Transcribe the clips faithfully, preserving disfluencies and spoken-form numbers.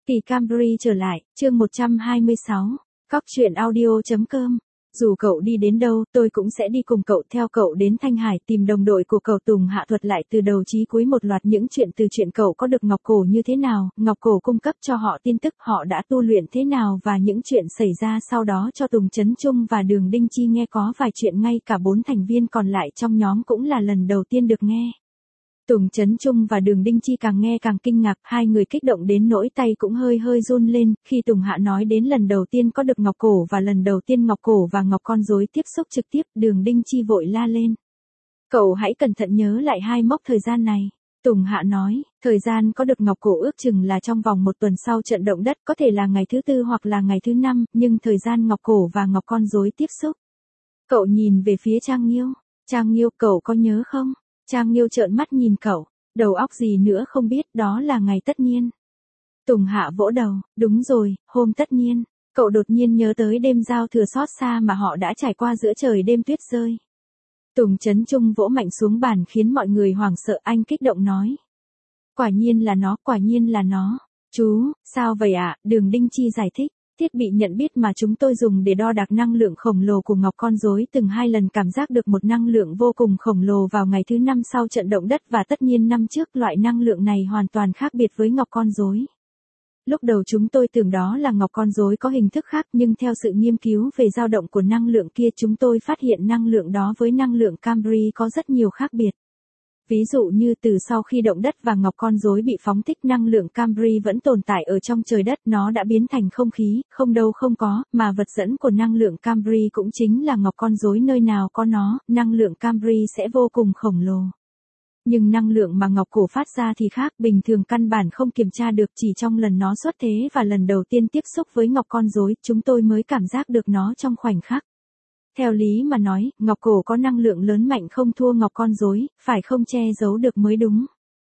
Kỳ Camry trở lại, chương một trăm hai mươi sáu, cóc truyện audio chấm com. Dù cậu đi đến đâu, tôi cũng sẽ đi cùng cậu, theo cậu đến Thanh Hải tìm đồng đội của cậu. Tùng Hạ thuật lại từ đầu chí cuối một loạt những chuyện, từ chuyện cậu có được ngọc cổ như thế nào, ngọc cổ cung cấp cho họ tin tức họ đã tu luyện thế nào, và những chuyện xảy ra sau đó cho Tùng Chấn Trung và Đường Đinh Chi nghe. Có vài chuyện ngay cả bốn thành viên còn lại trong nhóm cũng là lần đầu tiên được nghe. Tùng Chấn Trung và Đường Đinh Chi càng nghe càng kinh ngạc, hai người kích động đến nỗi tay cũng hơi hơi run lên, khi Tùng Hạ nói đến lần đầu tiên có được ngọc cổ và lần đầu tiên ngọc cổ và ngọc con rối tiếp xúc trực tiếp, Đường Đinh Chi vội la lên. Cậu hãy cẩn thận nhớ lại hai mốc thời gian này. Tùng Hạ nói, thời gian có được ngọc cổ ước chừng là trong vòng một tuần sau trận động đất, có thể là ngày thứ tư hoặc là ngày thứ năm, nhưng thời gian ngọc cổ và ngọc con rối tiếp xúc. Cậu nhìn về phía Trang Nghiêu. Trang Nghiêu, cậu có nhớ không? Trang Nghiêu trợn mắt nhìn cậu, đầu óc gì nữa không biết, đó là ngày tất nhiên. Tùng Hạ vỗ đầu, đúng rồi, hôm tất nhiên. Cậu đột nhiên nhớ tới đêm giao thừa xót xa mà họ đã trải qua giữa trời đêm tuyết rơi. Tùng Chấn Trung vỗ mạnh xuống bàn khiến mọi người hoảng sợ, anh kích động nói. Quả nhiên là nó, quả nhiên là nó. Chú, sao vậy ạ? À? Đường Đinh Chi giải thích. Thiết bị nhận biết mà chúng tôi dùng để đo đạc năng lượng khổng lồ của ngọc con rối từng hai lần cảm giác được một năng lượng vô cùng khổng lồ vào ngày thứ năm sau trận động đất, và tất nhiên năm trước loại năng lượng này hoàn toàn khác biệt với ngọc con rối. Lúc đầu chúng tôi tưởng đó là ngọc con rối có hình thức khác, nhưng theo sự nghiên cứu về dao động của năng lượng kia, chúng tôi phát hiện năng lượng đó với năng lượng Camry có rất nhiều khác biệt. Ví dụ như từ sau khi động đất và ngọc con rối bị phóng thích, năng lượng Camry vẫn tồn tại ở trong trời đất, nó đã biến thành không khí, không đâu không có, mà vật dẫn của năng lượng Camry cũng chính là ngọc con rối, nơi nào có nó, năng lượng Camry sẽ vô cùng khổng lồ. Nhưng năng lượng mà ngọc cổ phát ra thì khác, bình thường căn bản không kiểm tra được, chỉ trong lần nó xuất thế và lần đầu tiên tiếp xúc với ngọc con rối, chúng tôi mới cảm giác được nó trong khoảnh khắc. Theo lý mà nói, ngọc cổ có năng lượng lớn mạnh không thua ngọc con rối, phải không che giấu được mới đúng.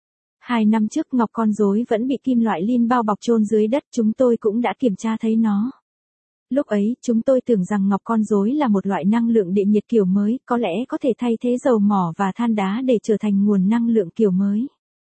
Hai năm trước ngọc con rối vẫn bị kim loại lin bao bọc chôn dưới đất, chúng tôi cũng đã kiểm tra thấy nó. Lúc ấy, chúng tôi tưởng rằng ngọc con rối là một loại năng lượng địa nhiệt kiểu mới, có lẽ có thể thay thế dầu mỏ và than đá để trở thành nguồn năng lượng kiểu mới.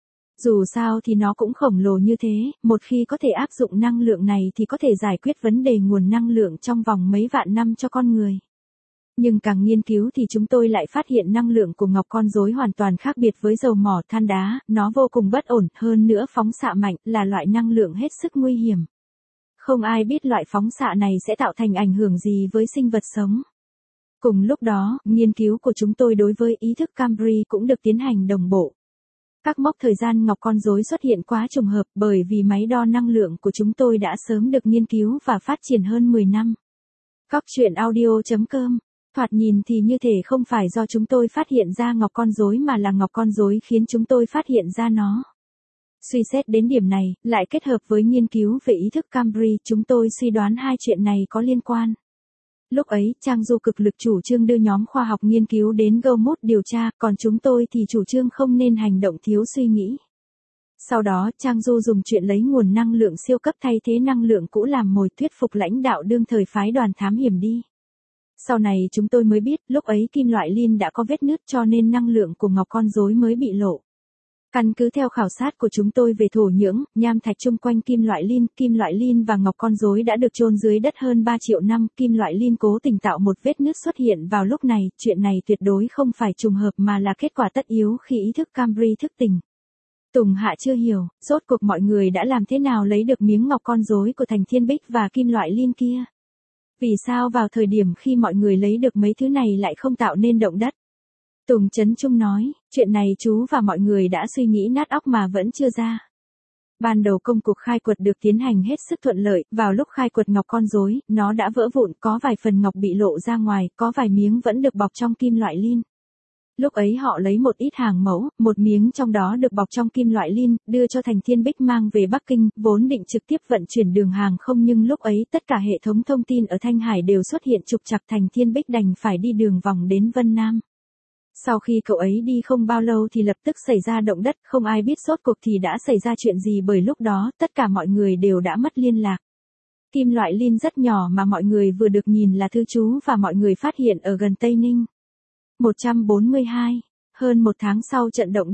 Dù sao thì nó cũng khổng lồ như thế, một khi có thể áp dụng năng lượng này thì có thể giải quyết vấn đề nguồn năng lượng trong vòng mấy vạn năm cho con người. Nhưng càng nghiên cứu thì chúng tôi lại phát hiện năng lượng của ngọc con rối hoàn toàn khác biệt với dầu mỏ, than đá, nó vô cùng bất ổn, hơn nữa phóng xạ mạnh, là loại năng lượng hết sức nguy hiểm. Không ai biết loại phóng xạ này sẽ tạo thành ảnh hưởng gì với sinh vật sống. Cùng lúc đó, nghiên cứu của chúng tôi đối với ý thức Camry cũng được tiến hành đồng bộ. Các mốc thời gian ngọc con rối xuất hiện quá trùng hợp, bởi vì máy đo năng lượng của chúng tôi đã sớm được nghiên cứu và phát triển hơn mười năm. Cóc truyện audio chấm com. Thoạt nhìn thì như thể không phải do chúng tôi phát hiện ra ngọc con rối mà là ngọc con rối khiến chúng tôi phát hiện ra nó. Suy xét đến điểm này, lại kết hợp với nghiên cứu về ý thức Camry, chúng tôi suy đoán hai chuyện này có liên quan. Lúc ấy, Trang Du cực lực chủ trương đưa nhóm khoa học nghiên cứu đến Gomut điều tra, còn chúng tôi thì chủ trương không nên hành động thiếu suy nghĩ. Sau đó, Trang Du dùng chuyện lấy nguồn năng lượng siêu cấp thay thế năng lượng cũ làm mồi, thuyết phục lãnh đạo đương thời phái đoàn thám hiểm đi. Sau này chúng tôi mới biết, lúc ấy kim loại lin đã có vết nứt cho nên năng lượng của ngọc con rối mới bị lộ. Căn cứ theo khảo sát của chúng tôi về thổ nhưỡng, nham thạch chung quanh kim loại lin, kim loại lin và ngọc con rối đã được chôn dưới đất hơn ba triệu năm, kim loại lin cố tình tạo một vết nứt xuất hiện vào lúc này, chuyện này tuyệt đối không phải trùng hợp mà là kết quả tất yếu khi ý thức Camry thức tỉnh. Tùng Hạ chưa hiểu, rốt cuộc mọi người đã làm thế nào lấy được miếng ngọc con rối của Thành Thiên Bích và kim loại lin kia? Vì sao vào thời điểm khi mọi người lấy được mấy thứ này lại không tạo nên động đất? Tùng Chấn Trung nói, chuyện này chú và mọi người đã suy nghĩ nát óc mà vẫn chưa ra. Ban đầu công cuộc khai quật được tiến hành hết sức thuận lợi, vào lúc khai quật ngọc con rối, nó đã vỡ vụn, có vài phần ngọc bị lộ ra ngoài, có vài miếng vẫn được bọc trong kim loại lin. Lúc ấy họ lấy một ít hàng mẫu, một miếng trong đó được bọc trong kim loại lin, đưa cho Thành Thiên Bích mang về Bắc Kinh, vốn định trực tiếp vận chuyển đường hàng không, nhưng lúc ấy tất cả hệ thống thông tin ở Thanh Hải đều xuất hiện trục trặc, Thành Thiên Bích đành phải đi đường vòng đến Vân Nam. Sau khi cậu ấy đi không bao lâu thì lập tức xảy ra động đất, không ai biết rốt cuộc thì đã xảy ra chuyện gì, bởi lúc đó tất cả mọi người đều đã mất liên lạc. Kim loại lin rất nhỏ mà mọi người vừa được nhìn là thư chú và mọi người phát hiện ở gần Tây Ninh. một trăm bốn mươi hai. Hơn một tháng sau trận động đất,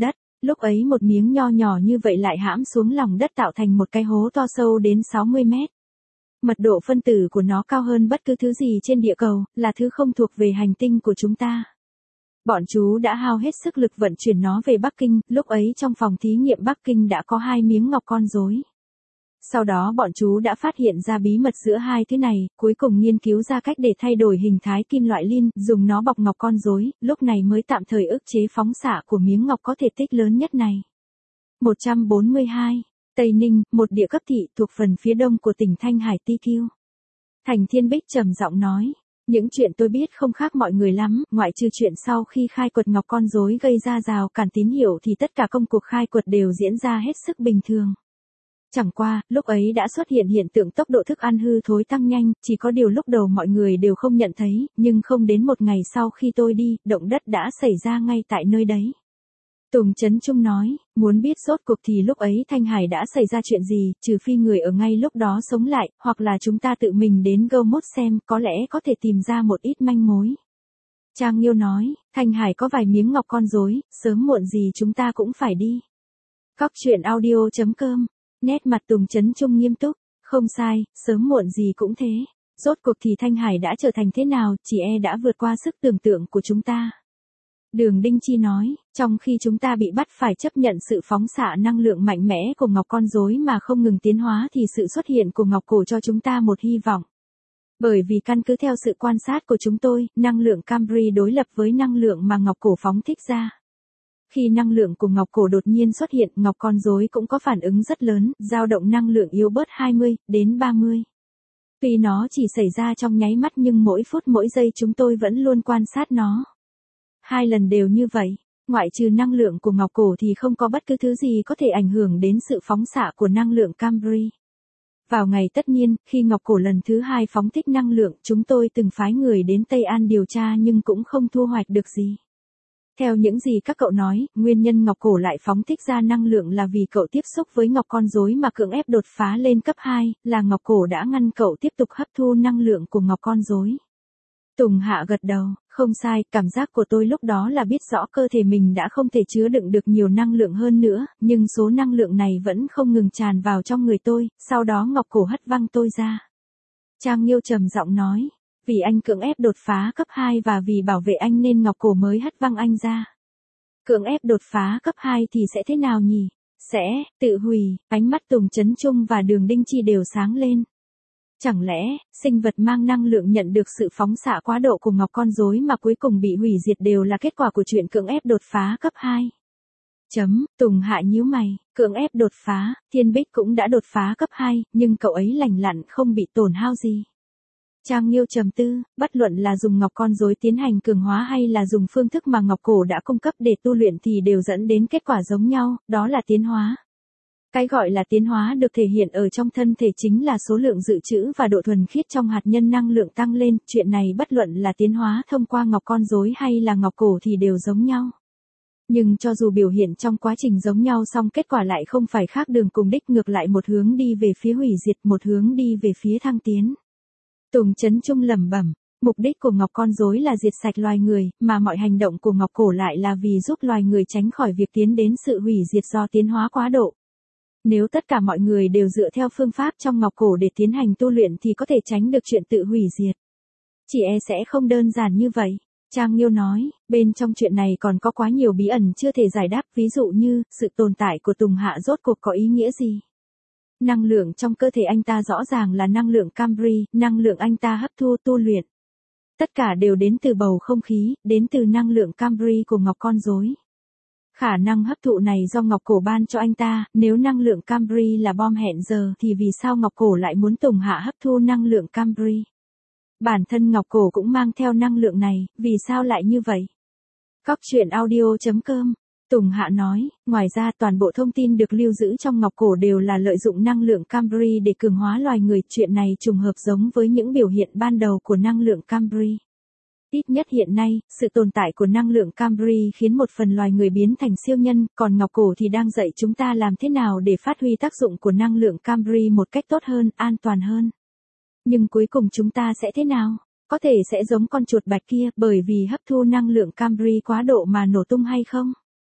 Lúc ấy một miếng nho nhỏ như vậy lại hãm xuống lòng đất tạo thành một cái hố to sâu đến sáu mươi mét. Mật độ phân tử của nó cao hơn bất cứ thứ gì trên địa cầu, là thứ không thuộc về hành tinh của chúng ta. Bọn chú đã hao hết sức lực vận chuyển nó về Bắc Kinh, lúc ấy trong phòng thí nghiệm Bắc Kinh đã có hai miếng ngọc con rối. Sau đó bọn chú đã phát hiện ra bí mật giữa hai thứ này, cuối cùng nghiên cứu ra cách để thay đổi hình thái kim loại lin, dùng nó bọc ngọc con rối, lúc này mới tạm thời ức chế phóng xạ của miếng ngọc có thể tích lớn nhất này. một trăm bốn mươi hai. Tây Ninh, một địa cấp thị thuộc phần phía đông của tỉnh Thanh Hải Ti Kiu. Thành Thiên Bích trầm giọng nói, những chuyện tôi biết không khác mọi người lắm, ngoại trừ chuyện sau khi khai quật ngọc con rối gây ra rào cản tín hiệu thì tất cả công cuộc khai quật đều diễn ra hết sức bình thường. Chẳng qua, lúc ấy đã xuất hiện hiện tượng tốc độ thức ăn hư thối tăng nhanh, chỉ có điều lúc đầu mọi người đều không nhận thấy, nhưng không đến một ngày sau khi tôi đi, động đất đã xảy ra ngay tại nơi đấy. Tùng Chấn Trung nói, muốn biết rốt cuộc thì lúc ấy Thanh Hải đã xảy ra chuyện gì, trừ phi người ở ngay lúc đó sống lại, hoặc là chúng ta tự mình đến Go Mốt xem, có lẽ có thể tìm ra một ít manh mối. Trang Nghiêu nói, Thanh Hải có vài miếng ngọc con rối, sớm muộn gì chúng ta cũng phải đi. Cóc truyện audio chấm com. Nét mặt Tùng Chấn Trung nghiêm túc, không sai, sớm muộn gì cũng thế. Rốt cuộc thì Thanh Hải đã trở thành thế nào, chỉ e đã vượt qua sức tưởng tượng của chúng ta. Đường Đinh Chi nói, trong khi chúng ta bị bắt phải chấp nhận sự phóng xạ năng lượng mạnh mẽ của ngọc con rối mà không ngừng tiến hóa thì sự xuất hiện của ngọc cổ cho chúng ta một hy vọng. Bởi vì căn cứ theo sự quan sát của chúng tôi, năng lượng Cambry đối lập với năng lượng mà ngọc cổ phóng thích ra. Khi năng lượng của ngọc cổ đột nhiên xuất hiện, ngọc con rối cũng có phản ứng rất lớn, dao động năng lượng yếu bớt hai mươi đến ba mươi. Tuy nó chỉ xảy ra trong nháy mắt nhưng mỗi phút mỗi giây chúng tôi vẫn luôn quan sát nó. Hai lần đều như vậy, ngoại trừ năng lượng của ngọc cổ thì không có bất cứ thứ gì có thể ảnh hưởng đến sự phóng xạ của năng lượng Cambry. Vào ngày tất nhiên, khi ngọc cổ lần thứ hai phóng thích năng lượng, chúng tôi từng phái người đến Tây An điều tra nhưng cũng không thu hoạch được gì. Theo những gì các cậu nói, nguyên nhân ngọc cổ lại phóng thích ra năng lượng là vì cậu tiếp xúc với ngọc con rối mà cưỡng ép đột phá lên cấp hai, là ngọc cổ đã ngăn cậu tiếp tục hấp thu năng lượng của ngọc con rối. Tùng Hạ gật đầu, không sai, cảm giác của tôi lúc đó là biết rõ cơ thể mình đã không thể chứa đựng được nhiều năng lượng hơn nữa, nhưng số năng lượng này vẫn không ngừng tràn vào trong người tôi, sau đó ngọc cổ hất văng tôi ra. Trang Nghiêu trầm giọng nói, vì anh cưỡng ép đột phá cấp hai và vì bảo vệ anh nên ngọc cổ mới hất văng anh ra. Cưỡng ép đột phá cấp hai thì sẽ thế nào nhỉ? Sẽ, tự hủy, ánh mắt Tùng Chấn Trung và Đường Đinh Chi đều sáng lên. Chẳng lẽ, sinh vật mang năng lượng nhận được sự phóng xạ quá độ của ngọc con rối mà cuối cùng bị hủy diệt đều là kết quả của chuyện cưỡng ép đột phá cấp hai? Chấm, Tùng Hạ nhíu mày, cưỡng ép đột phá, Thiên Bích cũng đã đột phá cấp hai, nhưng cậu ấy lành lặn không bị tổn hao gì. Trang Nghiêu trầm tư, bất luận là dùng ngọc con rối tiến hành cường hóa hay là dùng phương thức mà ngọc cổ đã cung cấp để tu luyện thì đều dẫn đến kết quả giống nhau, đó là tiến hóa. Cái gọi là tiến hóa được thể hiện ở trong thân thể chính là số lượng dự trữ và độ thuần khiết trong hạt nhân năng lượng tăng lên, chuyện này bất luận là tiến hóa thông qua ngọc con rối hay là ngọc cổ thì đều giống nhau. Nhưng cho dù biểu hiện trong quá trình giống nhau song kết quả lại không phải khác đường cùng đích, ngược lại một hướng đi về phía hủy diệt, một hướng đi về phía thăng tiến. Tùng Chấn Trung lẩm bẩm, mục đích của ngọc con rối là diệt sạch loài người, mà mọi hành động của ngọc cổ lại là vì giúp loài người tránh khỏi việc tiến đến sự hủy diệt do tiến hóa quá độ. Nếu tất cả mọi người đều dựa theo phương pháp trong ngọc cổ để tiến hành tu luyện thì có thể tránh được chuyện tự hủy diệt. Chỉ e sẽ không đơn giản như vậy. Trang Nghiêu nói, bên trong chuyện này còn có quá nhiều bí ẩn chưa thể giải đáp, ví dụ như, sự tồn tại của Tùng Hạ rốt cuộc có ý nghĩa gì? Năng lượng trong cơ thể anh ta rõ ràng là năng lượng Cambry, năng lượng anh ta hấp thu tu luyện. Tất cả đều đến từ bầu không khí, đến từ năng lượng Cambry của ngọc con rối. Khả năng hấp thụ này do ngọc cổ ban cho anh ta, nếu năng lượng Cambry là bom hẹn giờ thì vì sao ngọc cổ lại muốn Tùng Hạ hấp thu năng lượng Cambry? Bản thân ngọc cổ cũng mang theo năng lượng này, vì sao lại như vậy? Cóc truyện audio chấm com. Tùng Hạ nói, ngoài ra toàn bộ thông tin được lưu giữ trong ngọc cổ đều là lợi dụng năng lượng Cambry để cường hóa loài người, chuyện này trùng hợp giống với những biểu hiện ban đầu của năng lượng Cambry. Ít nhất hiện nay, sự tồn tại của năng lượng Cambry khiến một phần loài người biến thành siêu nhân, còn ngọc cổ thì đang dạy chúng ta làm thế nào để phát huy tác dụng của năng lượng Cambry một cách tốt hơn, an toàn hơn. Nhưng cuối cùng chúng ta sẽ thế nào? Có thể sẽ giống con chuột bạch kia, bởi vì hấp thu năng lượng Cambry quá độ mà nổ tung hay không?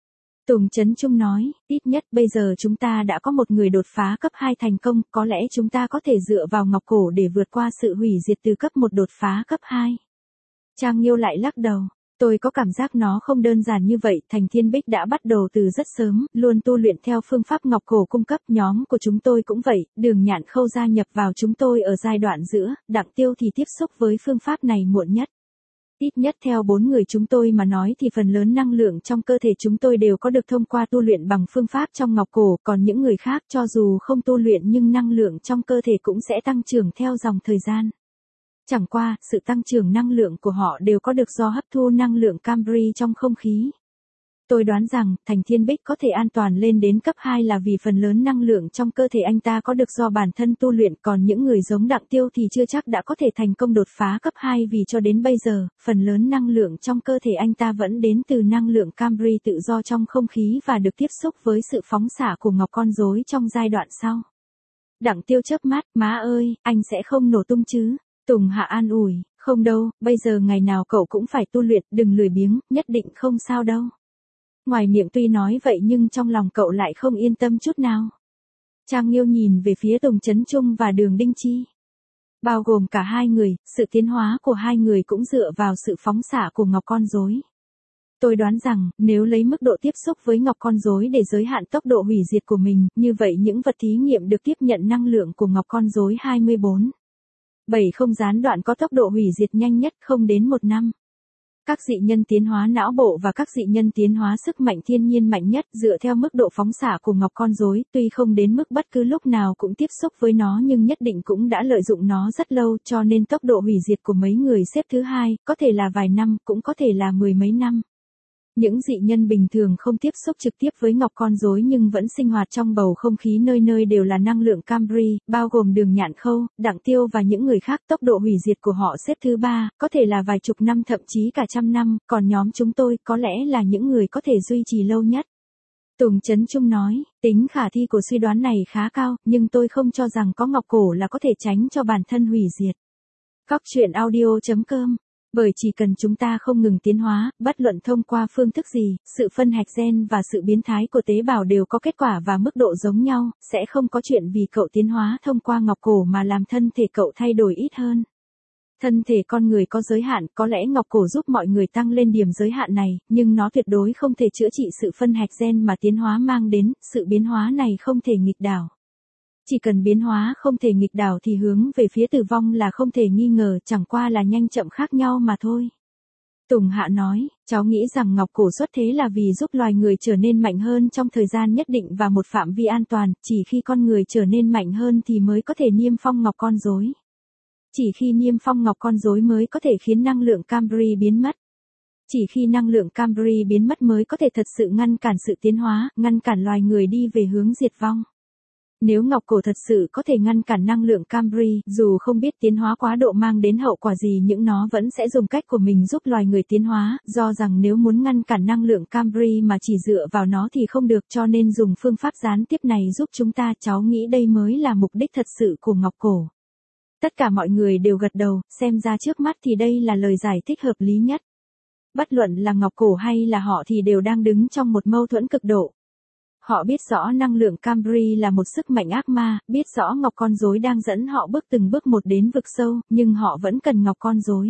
Tùng Chấn Trung nói, ít nhất bây giờ chúng ta đã có một người đột phá cấp hai thành công, có lẽ chúng ta có thể dựa vào ngọc cổ để vượt qua sự hủy diệt từ cấp một đột phá cấp hai. Trang Nghiêu lại lắc đầu. Tôi có cảm giác nó không đơn giản như vậy, Thành Thiên Bích đã bắt đầu từ rất sớm, luôn tu luyện theo phương pháp ngọc cổ cung cấp, nhóm của chúng tôi cũng vậy, Đường Nhạn Khâu gia nhập vào chúng tôi ở giai đoạn giữa, Đặng Tiêu thì tiếp xúc với phương pháp này muộn nhất. Ít nhất theo bốn người chúng tôi mà nói thì phần lớn năng lượng trong cơ thể chúng tôi đều có được thông qua tu luyện bằng phương pháp trong ngọc cổ, còn những người khác cho dù không tu luyện nhưng năng lượng trong cơ thể cũng sẽ tăng trưởng theo dòng thời gian. Chẳng qua, sự tăng trưởng năng lượng của họ đều có được do hấp thu năng lượng Cambri trong không khí. Tôi đoán rằng, Thành Thiên Bích có thể an toàn lên đến cấp hai là vì phần lớn năng lượng trong cơ thể anh ta có được do bản thân tu luyện, còn những người giống Đặng Tiêu thì chưa chắc đã có thể thành công đột phá cấp hai vì cho đến bây giờ, phần lớn năng lượng trong cơ thể anh ta vẫn đến từ năng lượng Cambri tự do trong không khí và được tiếp xúc với sự phóng xạ của ngọc con rối trong giai đoạn sau. Đặng Tiêu chớp mắt, má ơi, anh sẽ không nổ tung chứ? Tùng Hạ an ủi, không đâu, bây giờ ngày nào cậu cũng phải tu luyện, đừng lười biếng, nhất định không sao đâu. Ngoài miệng tuy nói vậy nhưng trong lòng cậu lại không yên tâm chút nào. Trang Nghiêu nhìn về phía Tùng Chấn Trung và Đường Đinh Chi. Bao gồm cả hai người, sự tiến hóa của hai người cũng dựa vào sự phóng xạ của ngọc con rối. Tôi đoán rằng, nếu lấy mức độ tiếp xúc với ngọc con rối để giới hạn tốc độ hủy diệt của mình, như vậy những vật thí nghiệm được tiếp nhận năng lượng của ngọc con rối hai mươi bốn. bảy không gián đoạn có tốc độ hủy diệt nhanh nhất không đến một năm. Các dị nhân tiến hóa não bộ và các dị nhân tiến hóa sức mạnh thiên nhiên mạnh nhất dựa theo mức độ phóng xạ của ngọc con rối, tuy không đến mức bất cứ lúc nào cũng tiếp xúc với nó nhưng nhất định cũng đã lợi dụng nó rất lâu, cho nên tốc độ hủy diệt của mấy người xếp thứ hai, có thể là vài năm, cũng có thể là mười mấy năm. Những dị nhân bình thường không tiếp xúc trực tiếp với ngọc con rối nhưng vẫn sinh hoạt trong bầu không khí nơi nơi đều là năng lượng Cambri, bao gồm Đường Nhạn Khâu, Đặng Tiêu và những người khác, tốc độ hủy diệt của họ xếp thứ ba, có thể là vài chục năm thậm chí cả trăm năm, còn nhóm chúng tôi có lẽ là những người có thể duy trì lâu nhất. Tùng Chấn Trung nói, tính khả thi của suy đoán này khá cao, nhưng tôi không cho rằng có ngọc cổ là có thể tránh cho bản thân hủy diệt. Góc truyện audio chấm com. Bởi chỉ cần chúng ta không ngừng tiến hóa, bất luận thông qua phương thức gì, sự phân hạch gen và sự biến thái của tế bào đều có kết quả và mức độ giống nhau, sẽ không có chuyện vì cậu tiến hóa thông qua ngọc cổ mà làm thân thể cậu thay đổi ít hơn. Thân thể con người có giới hạn, có lẽ ngọc cổ giúp mọi người tăng lên điểm giới hạn này, nhưng nó tuyệt đối không thể chữa trị sự phân hạch gen mà tiến hóa mang đến, sự biến hóa này không thể nghịch đảo. Chỉ cần biến hóa không thể nghịch đảo thì hướng về phía tử vong là không thể nghi ngờ, chẳng qua là nhanh chậm khác nhau mà thôi. Tùng Hạ nói, cháu nghĩ rằng ngọc cổ xuất thế là vì giúp loài người trở nên mạnh hơn trong thời gian nhất định và một phạm vi an toàn, chỉ khi con người trở nên mạnh hơn thì mới có thể niêm phong ngọc con rối. Chỉ khi niêm phong ngọc con rối mới có thể khiến năng lượng Cambri biến mất. Chỉ khi năng lượng Cambri biến mất mới có thể thật sự ngăn cản sự tiến hóa, ngăn cản loài người đi về hướng diệt vong. Nếu ngọc cổ thật sự có thể ngăn cản năng lượng Cambri, dù không biết tiến hóa quá độ mang đến hậu quả gì nhưng nó vẫn sẽ dùng cách của mình giúp loài người tiến hóa, do rằng nếu muốn ngăn cản năng lượng Cambri mà chỉ dựa vào nó thì không được, cho nên dùng phương pháp gián tiếp này giúp chúng ta, cháu nghĩ đây mới là mục đích thật sự của ngọc cổ. Tất cả mọi người đều gật đầu, xem ra trước mắt thì đây là lời giải thích hợp lý nhất. Bất luận là ngọc cổ hay là họ thì đều đang đứng trong một mâu thuẫn cực độ. Họ biết rõ năng lượng Cambri là một sức mạnh ác ma, biết rõ ngọc con rối đang dẫn họ bước từng bước một đến vực sâu, nhưng họ vẫn cần ngọc con rối.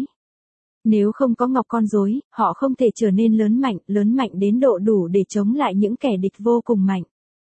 Nếu không có ngọc con rối, họ không thể trở nên lớn mạnh, lớn mạnh đến độ đủ để chống lại những kẻ địch vô cùng mạnh.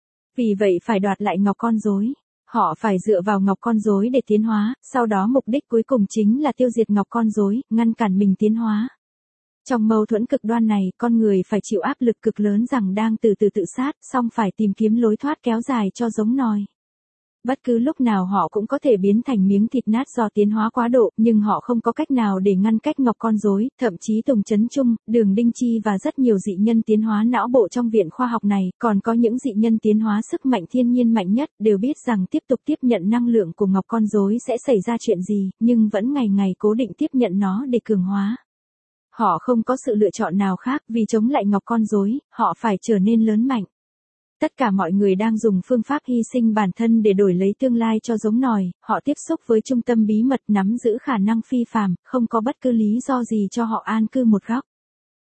Vì vậy phải đoạt lại ngọc con rối. Họ phải dựa vào ngọc con rối để tiến hóa, sau đó mục đích cuối cùng chính là tiêu diệt ngọc con rối, ngăn cản mình tiến hóa. Trong mâu thuẫn cực đoan này, con người phải chịu áp lực cực lớn rằng đang từ từ tự sát, song phải tìm kiếm lối thoát kéo dài cho giống nòi. Bất cứ lúc nào họ cũng có thể biến thành miếng thịt nát do tiến hóa quá độ, nhưng họ không có cách nào để ngăn cách ngọc con rối, thậm chí Tùng Chấn Trung, Đường Đinh Chi và rất nhiều dị nhân tiến hóa não bộ trong viện khoa học này, còn có những dị nhân tiến hóa sức mạnh thiên nhiên mạnh nhất, đều biết rằng tiếp tục tiếp nhận năng lượng của ngọc con rối sẽ xảy ra chuyện gì, nhưng vẫn ngày ngày cố định tiếp nhận nó để cường hóa. Họ không có sự lựa chọn nào khác, vì chống lại ngọc con rối, họ phải trở nên lớn mạnh. Tất cả mọi người đang dùng phương pháp hy sinh bản thân để đổi lấy tương lai cho giống nòi, họ tiếp xúc với trung tâm bí mật nắm giữ khả năng phi phàm, không có bất cứ lý do gì cho họ an cư một góc.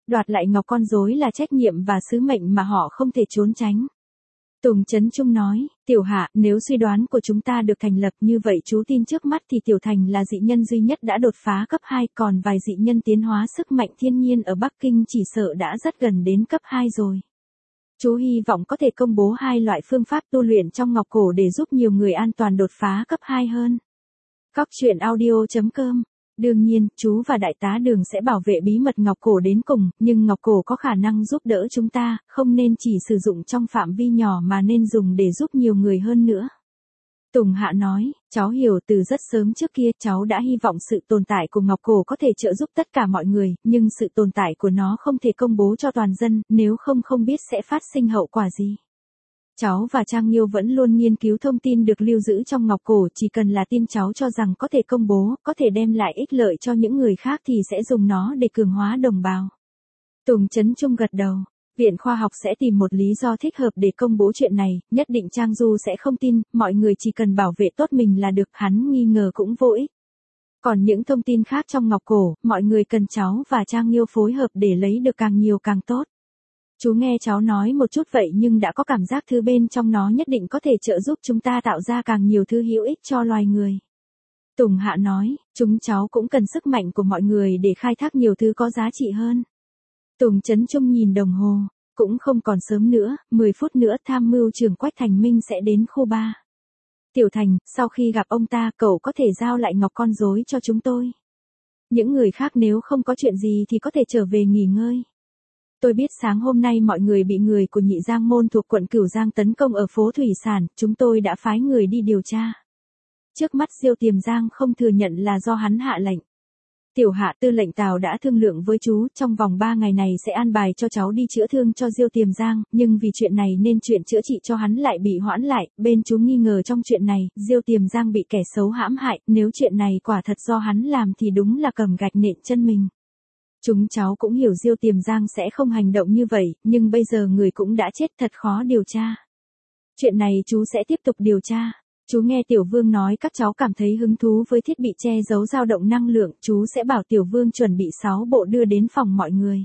Đoạt lại ngọc con rối là trách nhiệm và sứ mệnh mà họ không thể trốn tránh. Tùng Chấn Trung nói, Tiểu Hạ, nếu suy đoán của chúng ta được thành lập như vậy chú tin trước mắt thì Tiểu Thành là dị nhân duy nhất đã đột phá cấp hai, còn vài dị nhân tiến hóa sức mạnh thiên nhiên ở Bắc Kinh chỉ sợ đã rất gần đến cấp hai rồi. Chú hy vọng có thể công bố hai loại phương pháp tu luyện trong ngọc cổ để giúp nhiều người an toàn đột phá cấp hai hơn. Cóc truyện audio chấm com. Đương nhiên, chú và đại tá Đường sẽ bảo vệ bí mật ngọc cổ đến cùng, nhưng ngọc cổ có khả năng giúp đỡ chúng ta, không nên chỉ sử dụng trong phạm vi nhỏ mà nên dùng để giúp nhiều người hơn nữa. Tùng Hạ nói, cháu hiểu từ rất sớm trước kia cháu đã hy vọng sự tồn tại của ngọc cổ có thể trợ giúp tất cả mọi người, nhưng sự tồn tại của nó không thể công bố cho toàn dân, nếu không không biết sẽ phát sinh hậu quả gì. Cháu và Trang Nghiêu vẫn luôn nghiên cứu thông tin được lưu giữ trong ngọc cổ, chỉ cần là tin cháu cho rằng có thể công bố, có thể đem lại ích lợi cho những người khác thì sẽ dùng nó để cường hóa đồng bào. Tùng Chấn Trung gật đầu. Viện Khoa học sẽ tìm một lý do thích hợp để công bố chuyện này, nhất định Trang Du sẽ không tin, mọi người chỉ cần bảo vệ tốt mình là được, hắn nghi ngờ cũng vô ích. Còn những thông tin khác trong ngọc cổ, mọi người cần cháu và Trang Nghiêu phối hợp để lấy được càng nhiều càng tốt. Chú nghe cháu nói một chút vậy nhưng đã có cảm giác thứ bên trong nó nhất định có thể trợ giúp chúng ta tạo ra càng nhiều thứ hữu ích cho loài người. Tùng Hạ nói, chúng cháu cũng cần sức mạnh của mọi người để khai thác nhiều thứ có giá trị hơn. Tùng Chấn Trung nhìn đồng hồ, cũng không còn sớm nữa, mười phút nữa tham mưu trưởng Quách Thành Minh sẽ đến khu ba. Tiểu Thành, sau khi gặp ông ta cậu có thể giao lại ngọc con rối cho chúng tôi. Những người khác nếu không có chuyện gì thì có thể trở về nghỉ ngơi. Tôi biết sáng hôm nay mọi người bị người của Nhị Giang Môn thuộc quận Cửu Giang tấn công ở phố Thủy Sản, chúng tôi đã phái người đi điều tra. Trước mắt Diêu Tiềm Giang không thừa nhận là do hắn hạ lệnh. Tiểu Hạ, tư lệnh Tào đã thương lượng với chú, trong vòng ba ngày này sẽ an bài cho cháu đi chữa thương cho Diêu Tiềm Giang, nhưng vì chuyện này nên chuyện chữa trị cho hắn lại bị hoãn lại, bên chú nghi ngờ trong chuyện này, Diêu Tiềm Giang bị kẻ xấu hãm hại, nếu chuyện này quả thật do hắn làm thì đúng là cầm gạch nện chân mình. Chúng cháu cũng hiểu Diêu Tiềm Giang sẽ không hành động như vậy, nhưng bây giờ người cũng đã chết thật khó điều tra. Chuyện này chú sẽ tiếp tục điều tra. Chú nghe Tiểu Vương nói các cháu cảm thấy hứng thú với thiết bị che giấu dao động năng lượng, chú sẽ bảo Tiểu Vương chuẩn bị sáu bộ đưa đến phòng mọi người.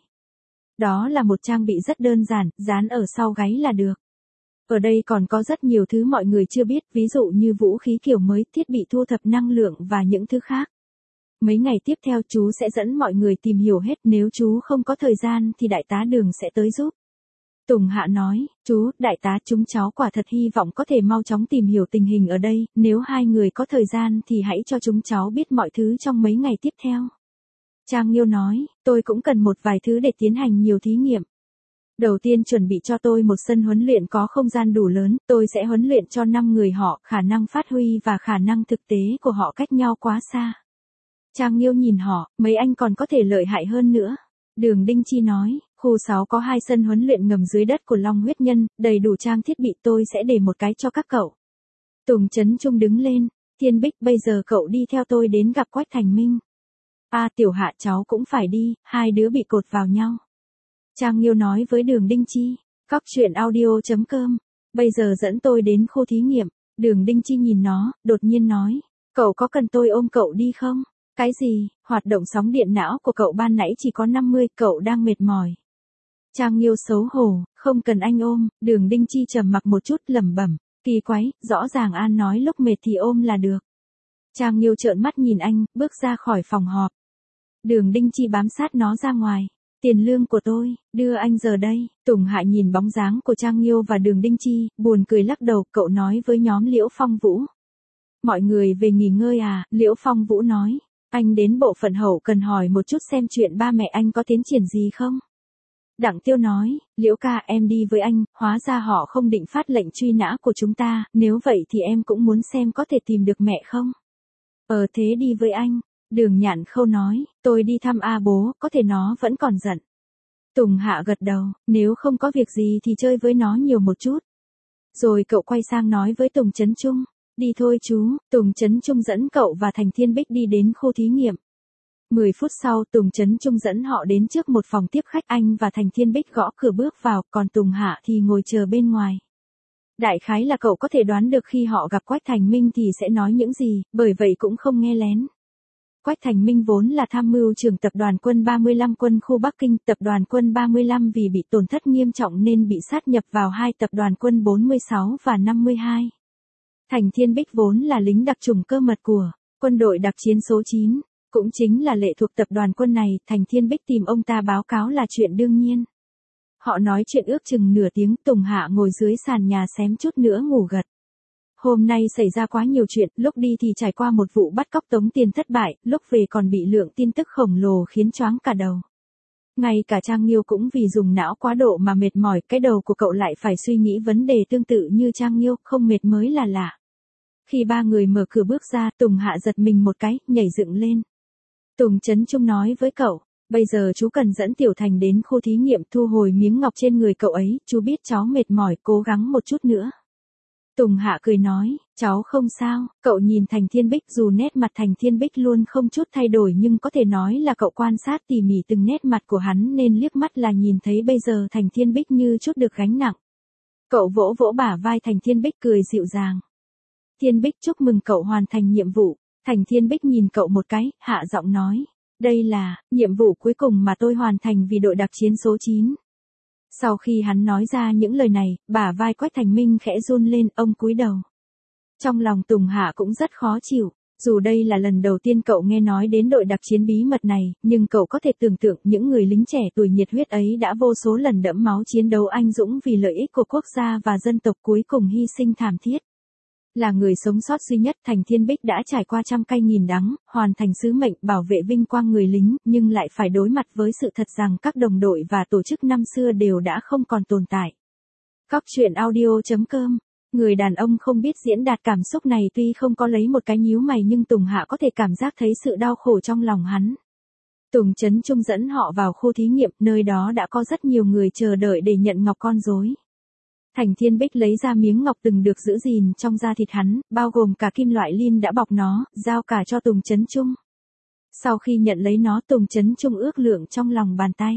Đó là một trang bị rất đơn giản, dán ở sau gáy là được. Ở đây còn có rất nhiều thứ mọi người chưa biết, ví dụ như vũ khí kiểu mới, thiết bị thu thập năng lượng và những thứ khác. Mấy ngày tiếp theo chú sẽ dẫn mọi người tìm hiểu hết, nếu chú không có thời gian thì đại tá Đường sẽ tới giúp. Tùng Hạ nói, chú, đại tá chúng cháu quả thật hy vọng có thể mau chóng tìm hiểu tình hình ở đây, nếu hai người có thời gian thì hãy cho chúng cháu biết mọi thứ trong mấy ngày tiếp theo. Trang Nghiêu nói, tôi cũng cần một vài thứ để tiến hành nhiều thí nghiệm. Đầu tiên chuẩn bị cho tôi một sân huấn luyện có không gian đủ lớn, tôi sẽ huấn luyện cho năm người họ, khả năng phát huy và khả năng thực tế của họ cách nhau quá xa. Trang Nghiêu nhìn họ, mấy anh còn có thể lợi hại hơn nữa. Đường Đinh Chi nói, khu sáu có hai sân huấn luyện ngầm dưới đất của Long Huyết Nhân, đầy đủ trang thiết bị, tôi sẽ để một cái cho các cậu. Tùng Chấn Trung đứng lên, Thiên Bích bây giờ cậu đi theo tôi đến gặp Quách Thành Minh. À Tiểu Hạ cháu cũng phải đi, hai đứa bị cột vào nhau. Trang Nghiêu nói với Đường Đinh Chi, cóc truyện audio chấm com, bây giờ dẫn tôi đến khu thí nghiệm. Đường Đinh Chi nhìn nó, đột nhiên nói, cậu có cần tôi ôm cậu đi không? Cái gì, hoạt động sóng điện não của cậu ban nãy chỉ có năm mươi, cậu đang mệt mỏi. Trang Nghiêu xấu hổ, không cần anh ôm. Đường Đinh Chi trầm mặc một chút lẩm bẩm, kỳ quái, rõ ràng An nói lúc mệt thì ôm là được. Trang Nghiêu trợn mắt nhìn anh, bước ra khỏi phòng họp. Đường Đinh Chi bám sát nó ra ngoài. Tiền lương của tôi, đưa anh giờ đây. Tùng Hạ nhìn bóng dáng của Trang Nghiêu và Đường Đinh Chi, buồn cười lắc đầu, cậu nói với nhóm Liễu Phong Vũ. Mọi người về nghỉ ngơi à, Liễu Phong Vũ nói. Anh đến bộ phận hậu cần hỏi một chút xem chuyện ba mẹ anh có tiến triển gì không? Đặng Tiêu nói, Liễu ca em đi với anh, hóa ra họ không định phát lệnh truy nã của chúng ta, nếu vậy thì em cũng muốn xem có thể tìm được mẹ không? Ờ thế đi với anh. Đường Nhạn Khâu nói, tôi đi thăm A bố, có thể nó vẫn còn giận. Tùng Hạ gật đầu, nếu không có việc gì thì chơi với nó nhiều một chút. Rồi cậu quay sang nói với Tùng Chấn Trung. Đi thôi chú, Tùng Chấn Trung dẫn cậu và Thành Thiên Bích đi đến khu thí nghiệm. mười phút sau Tùng Chấn Trung dẫn họ đến trước một phòng tiếp khách, anh và Thành Thiên Bích gõ cửa bước vào, còn Tùng Hạ thì ngồi chờ bên ngoài. Đại khái là cậu có thể đoán được khi họ gặp Quách Thành Minh thì sẽ nói những gì, bởi vậy cũng không nghe lén. Quách Thành Minh vốn là tham mưu trưởng tập đoàn quân ba mươi lăm quân khu Bắc Kinh, tập đoàn quân ba mươi lăm vì bị tổn thất nghiêm trọng nên bị sát nhập vào hai tập đoàn quân bốn mươi sáu và năm mươi hai. Thành Thiên Bích vốn là lính đặc chủng cơ mật của quân đội đặc chiến số chín, cũng chính là lệ thuộc tập đoàn quân này, Thành Thiên Bích tìm ông ta báo cáo là chuyện đương nhiên. Họ nói chuyện ước chừng nửa tiếng, Tùng Hạ ngồi dưới sàn nhà xém chút nữa ngủ gật. Hôm nay xảy ra quá nhiều chuyện, lúc đi thì trải qua một vụ bắt cóc tống tiền thất bại, lúc về còn bị lượng tin tức khổng lồ khiến choáng cả đầu. Ngay cả Trang Nghiêu cũng vì dùng não quá độ mà mệt mỏi, cái đầu của cậu lại phải suy nghĩ vấn đề tương tự như Trang Nghiêu, không mệt mới là lạ. Khi ba người mở cửa bước ra, Tùng Hạ giật mình một cái, nhảy dựng lên. Tùng Chấn Trung nói với cậu, bây giờ chú cần dẫn Tiểu Thành đến khu thí nghiệm thu hồi miếng ngọc trên người cậu ấy, chú biết cháu mệt mỏi, cố gắng một chút nữa. Tùng Hạ cười nói, cháu không sao, cậu nhìn Thành Thiên Bích, dù nét mặt Thành Thiên Bích luôn không chút thay đổi nhưng có thể nói là cậu quan sát tỉ mỉ từng nét mặt của hắn nên liếc mắt là nhìn thấy bây giờ Thành Thiên Bích như chút được gánh nặng. Cậu vỗ vỗ bả vai Thành Thiên Bích cười dịu dàng. Thiên Bích chúc mừng cậu hoàn thành nhiệm vụ. Thành Thiên Bích nhìn cậu một cái, hạ giọng nói, đây là nhiệm vụ cuối cùng mà tôi hoàn thành vì đội đặc chiến số chín. Sau khi hắn nói ra những lời này, bả vai Quách Thành Minh khẽ run lên, ông cúi đầu. Trong lòng Tùng Hạ cũng rất khó chịu, dù đây là lần đầu tiên cậu nghe nói đến đội đặc chiến bí mật này, nhưng cậu có thể tưởng tượng những người lính trẻ tuổi nhiệt huyết ấy đã vô số lần đẫm máu chiến đấu anh dũng vì lợi ích của quốc gia và dân tộc cuối cùng hy sinh thảm thiết. Là người sống sót duy nhất, Thành Thiên Bích đã trải qua trăm cay nghìn đắng, hoàn thành sứ mệnh bảo vệ vinh quang người lính, nhưng lại phải đối mặt với sự thật rằng các đồng đội và tổ chức năm xưa đều đã không còn tồn tại. Cóc truyện audio chấm com. Người đàn ông không biết diễn đạt cảm xúc này tuy không có lấy một cái nhíu mày nhưng Tùng Hạ có thể cảm giác thấy sự đau khổ trong lòng hắn. Tùng Chấn Trung dẫn họ vào khu thí nghiệm, nơi đó đã có rất nhiều người chờ đợi để nhận ngọc con rối. Thành Thiên Bích lấy ra miếng ngọc từng được giữ gìn trong da thịt hắn, bao gồm cả kim loại lin đã bọc nó, giao cả cho Tùng Chấn Trung. Sau khi nhận lấy nó, Tùng Chấn Trung ước lượng trong lòng bàn tay.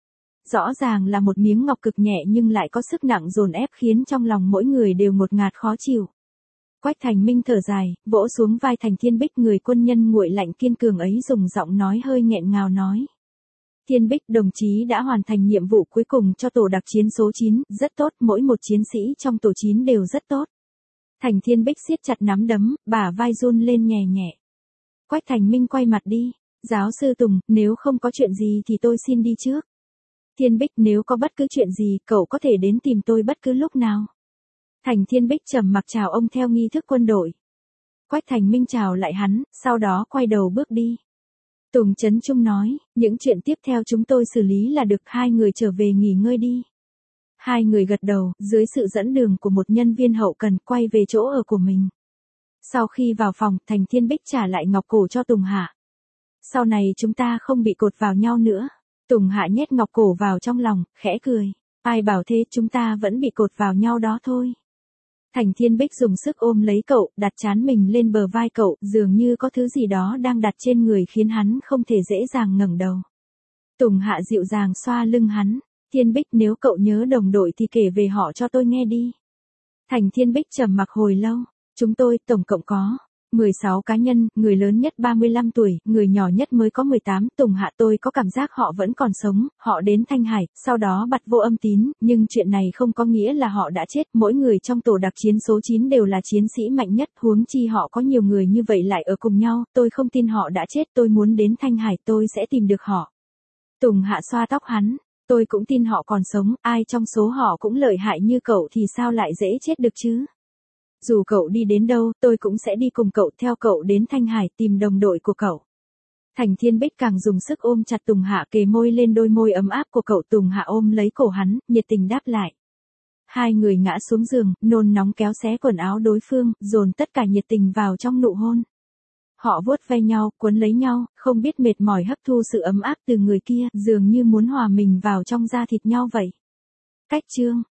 Rõ ràng là một miếng ngọc cực nhẹ nhưng lại có sức nặng dồn ép khiến trong lòng mỗi người đều ngột ngạt khó chịu. Quách Thành Minh thở dài, vỗ xuống vai Thành Thiên Bích, người quân nhân nguội lạnh kiên cường ấy dùng giọng nói hơi nghẹn ngào nói. Thiên Bích, đồng chí đã hoàn thành nhiệm vụ cuối cùng cho tổ đặc chiến số chín, rất tốt, mỗi một chiến sĩ trong tổ chín đều rất tốt. Thành Thiên Bích siết chặt nắm đấm, bả vai run lên nhẹ nhẹ. Quách Thành Minh quay mặt đi, giáo sư Tùng, nếu không có chuyện gì thì tôi xin đi trước. Thiên Bích, nếu có bất cứ chuyện gì, cậu có thể đến tìm tôi bất cứ lúc nào. Thành Thiên Bích trầm mặc chào ông theo nghi thức quân đội. Quách Thành Minh chào lại hắn, sau đó quay đầu bước đi. Tùng Chấn Trung nói, những chuyện tiếp theo chúng tôi xử lý là được, hai người trở về nghỉ ngơi đi. Hai người gật đầu, dưới sự dẫn đường của một nhân viên hậu cần quay về chỗ ở của mình. Sau khi vào phòng, Thành Thiên Bích trả lại ngọc cổ cho Tùng Hạ. Sau này chúng ta không bị cột vào nhau nữa. Tùng Hạ nhét ngọc cổ vào trong lòng, khẽ cười. Ai bảo thế, chúng ta vẫn bị cột vào nhau đó thôi. Thành Thiên Bích dùng sức ôm lấy cậu, đặt trán mình lên bờ vai cậu, dường như có thứ gì đó đang đặt trên người khiến hắn không thể dễ dàng ngẩng đầu. Tùng Hạ dịu dàng xoa lưng hắn. Thiên Bích, nếu cậu nhớ đồng đội thì kể về họ cho tôi nghe đi. Thành Thiên Bích trầm mặc hồi lâu. Chúng tôi tổng cộng có mười sáu cá nhân, người lớn nhất ba mươi lăm tuổi, người nhỏ nhất mới có mười tám, Tùng Hạ, tôi có cảm giác họ vẫn còn sống, họ đến Thanh Hải, sau đó bật vô âm tín, nhưng chuyện này không có nghĩa là họ đã chết, mỗi người trong tổ đặc chiến số chín đều là chiến sĩ mạnh nhất, huống chi họ có nhiều người như vậy lại ở cùng nhau, tôi không tin họ đã chết, tôi muốn đến Thanh Hải, tôi sẽ tìm được họ. Tùng Hạ xoa tóc hắn, tôi cũng tin họ còn sống, ai trong số họ cũng lợi hại như cậu thì sao lại dễ chết được chứ? Dù cậu đi đến đâu, tôi cũng sẽ đi cùng cậu, theo cậu đến Thanh Hải tìm đồng đội của cậu. Thành Thiên Bích càng dùng sức ôm chặt Tùng Hạ, kề môi lên đôi môi ấm áp của cậu. Tùng Hạ ôm lấy cổ hắn, nhiệt tình đáp lại. Hai người ngã xuống giường, nôn nóng kéo xé quần áo đối phương, dồn tất cả nhiệt tình vào trong nụ hôn. Họ vuốt ve nhau, quấn lấy nhau, không biết mệt mỏi hấp thu sự ấm áp từ người kia, dường như muốn hòa mình vào trong da thịt nhau vậy. Cách chương